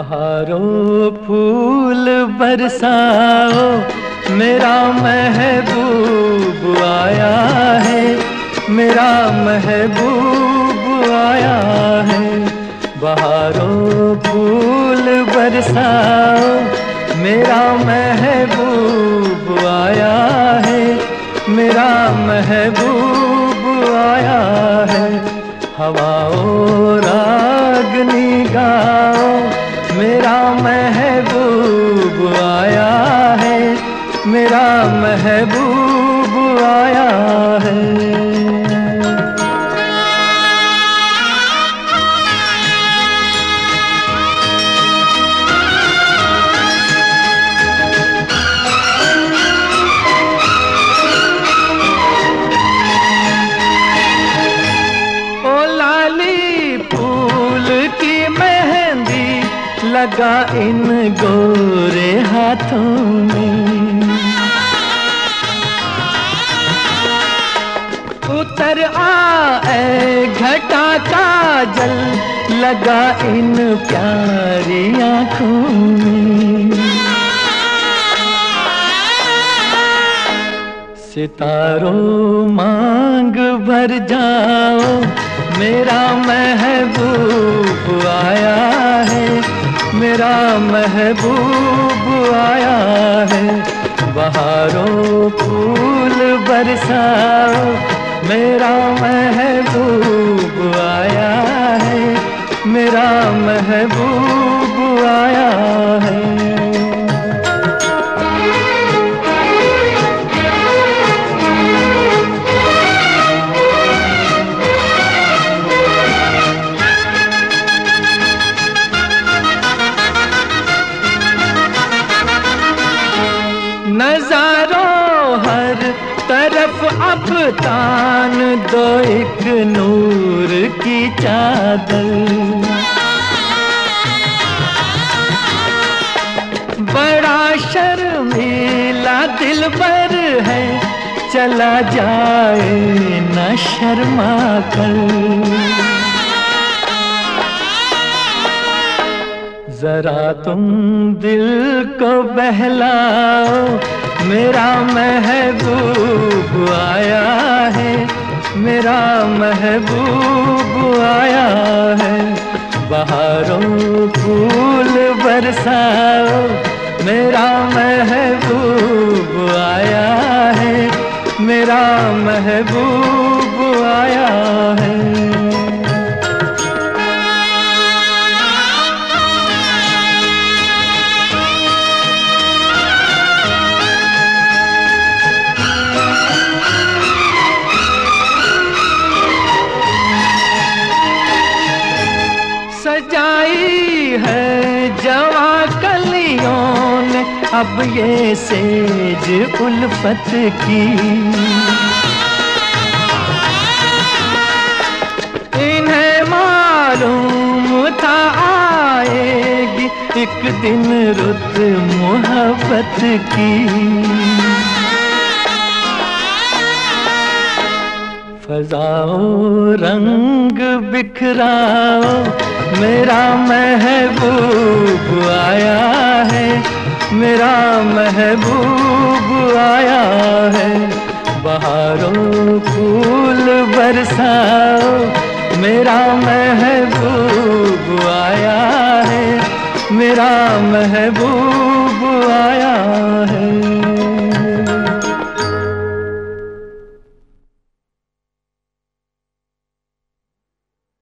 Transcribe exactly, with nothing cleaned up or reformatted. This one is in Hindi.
बहारों फूल बरसाओ, मेरा महबूब आया है, मेरा महबूब आया है। बहारों फूल बरसाओ, मेरा महबूब आया है, मेरा महबूब आया है। हवाओं रागनी गाओ, मेरा महबूब आया है, मेरा महबूब आया है। लगा इन गोरे हाथों में, उतर आए घटा का जल, लगा इन प्यारी आँखों में। सितारों मांग भर जाओ, मेरा महबूब आया है, मेरा महबूब आया है। बहारों फूल बरसाओ, मेरा महबूब आया है, मेरा महबूब आया है। नजारों हर तरफ अब तान दो एक नूर की चादर, बड़ा शर्मीला दिलबर है, चला जाए न शर्मा कर। जरा तुम दिल को बहलाओ, मेरा महबूब आया है, मेरा महबूब आया है। बहारों फूल बरसाओ, मेरा महबूब आया है, मेरा महबूब आया है। सजाई है जवा कलियों ने अब ये सेज उल्फत की, इन्हें मालूम था आएगी एक दिन रुत मोहब्बत की। फजाओ रंग बिखराओ, मेरा महबूब आया है, मेरा महबूब आया है। बहारों फूल बरसाओ, मेरा महबूब आया है, मेरा महबूब आया है।